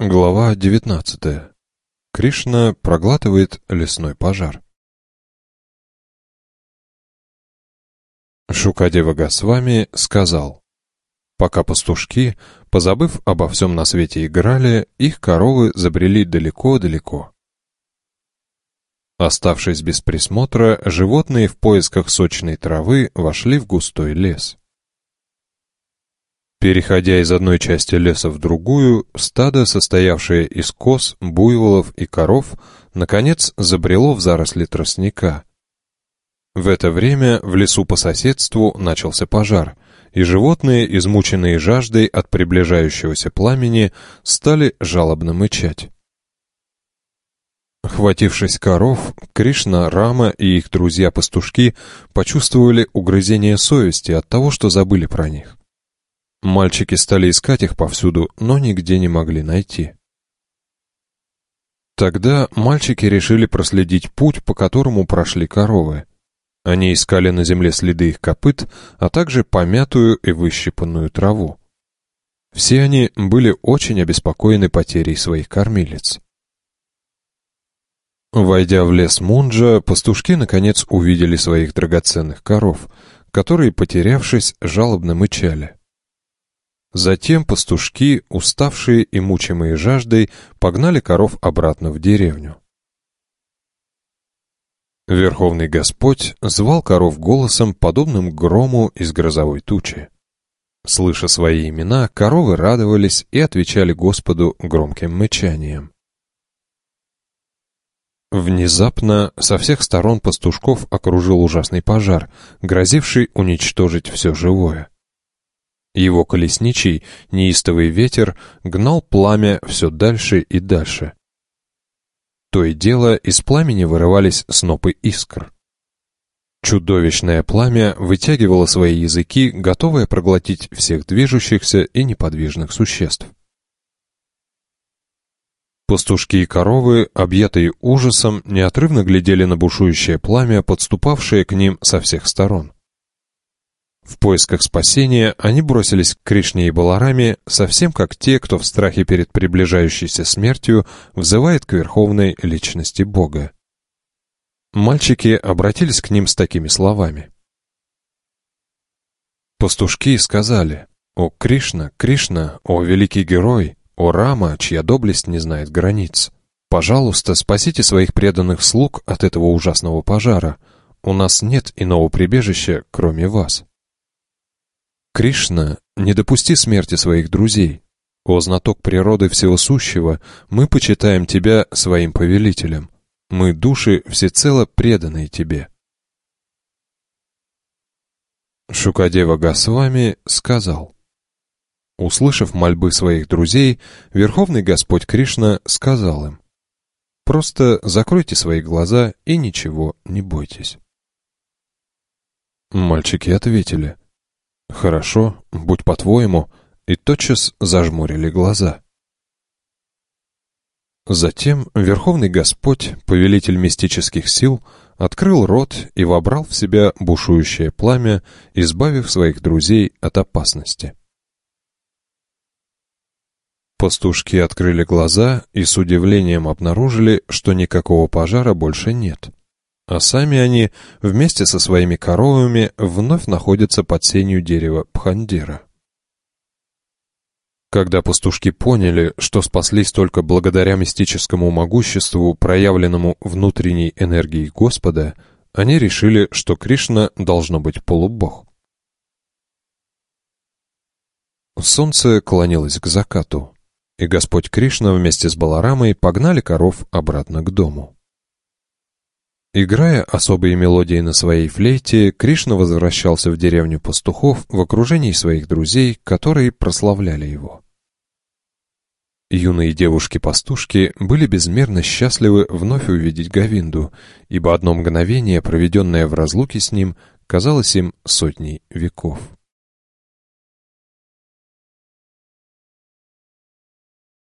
Глава 19. Кришна проглатывает лесной пожар. Шукадева Госвами сказал: пока пастушки, позабыв обо всем на свете, играли, их коровы забрели далеко-далеко. Оставшись без присмотра, животные в поисках сочной травы вошли в густой лес. Переходя из одной части леса в другую, стадо, состоявшее из коз, буйволов и коров, наконец забрело в заросли тростника. В это время в лесу по соседству начался пожар, и животные, измученные жаждой от приближающегося пламени, стали жалобно мычать. Хватившись коров, Кришна, Рама и их друзья-пастушки почувствовали угрызение совести от того, что забыли про них. Мальчики стали искать их повсюду, но нигде не могли найти. Тогда мальчики решили проследить путь, по которому прошли коровы. Они искали на земле следы их копыт, а также помятую и выщипанную траву. Все они были очень обеспокоены потерей своих кормилиц. Войдя в лес Мунджа, пастушки наконец увидели своих драгоценных коров, которые, потерявшись, жалобно мычали. Затем пастушки, уставшие и мучимые жаждой, погнали коров обратно в деревню. Верховный Господь звал коров голосом, подобным грому из грозовой тучи. Слыша свои имена, коровы радовались и отвечали Господу громким мычанием. Внезапно со всех сторон пастушков окружил ужасный пожар, грозивший уничтожить все живое. Его колесничий, неистовый ветер, гнал пламя все дальше и дальше. То и дело из пламени вырывались снопы искр. Чудовищное пламя вытягивало свои языки, готовое проглотить всех движущихся и неподвижных существ. Пастушки и коровы, объятые ужасом, неотрывно глядели на бушующее пламя, подступавшее к ним со всех сторон. В поисках спасения они бросились к Кришне и Балараме, совсем как те, кто в страхе перед приближающейся смертью взывает к верховной личности Бога. Мальчики обратились к ним с такими словами. Пастушки сказали: «О Кришна, Кришна, о великий герой, о Рама, чья доблесть не знает границ! Пожалуйста, спасите своих преданных слуг от этого ужасного пожара. У нас нет иного прибежища, кроме вас». Кришна, не допусти смерти своих друзей. О знаток природы всего сущего, мы почитаем тебя своим повелителем. Мы души всецело преданные тебе. Шукадева Госвами сказал: услышав мольбы своих друзей, Верховный Господь Кришна сказал им: просто закройте свои глаза и ничего не бойтесь. Мальчики ответили: «Хорошо, будь по-твоему», и тотчас зажмурили глаза. Затем Верховный Господь, повелитель мистических сил, открыл рот и вобрал в себя бушующее пламя, избавив своих друзей от опасности. Пастушки открыли глаза и с удивлением обнаружили, что никакого пожара больше нет. А сами они вместе со своими коровами вновь находятся под сенью дерева Пхандира. Когда пастушки поняли, что спаслись только благодаря мистическому могуществу, проявленному внутренней энергией Господа, они решили, что Кришна должно быть полубог. Солнце клонилось к закату, и Господь Кришна вместе с Баларамой погнали коров обратно к дому. Играя особые мелодии на своей флейте, Кришна возвращался в деревню пастухов в окружении своих друзей, которые прославляли его. Юные девушки-пастушки были безмерно счастливы вновь увидеть Говинду, ибо одно мгновение, проведенное в разлуке с ним, казалось им сотней веков.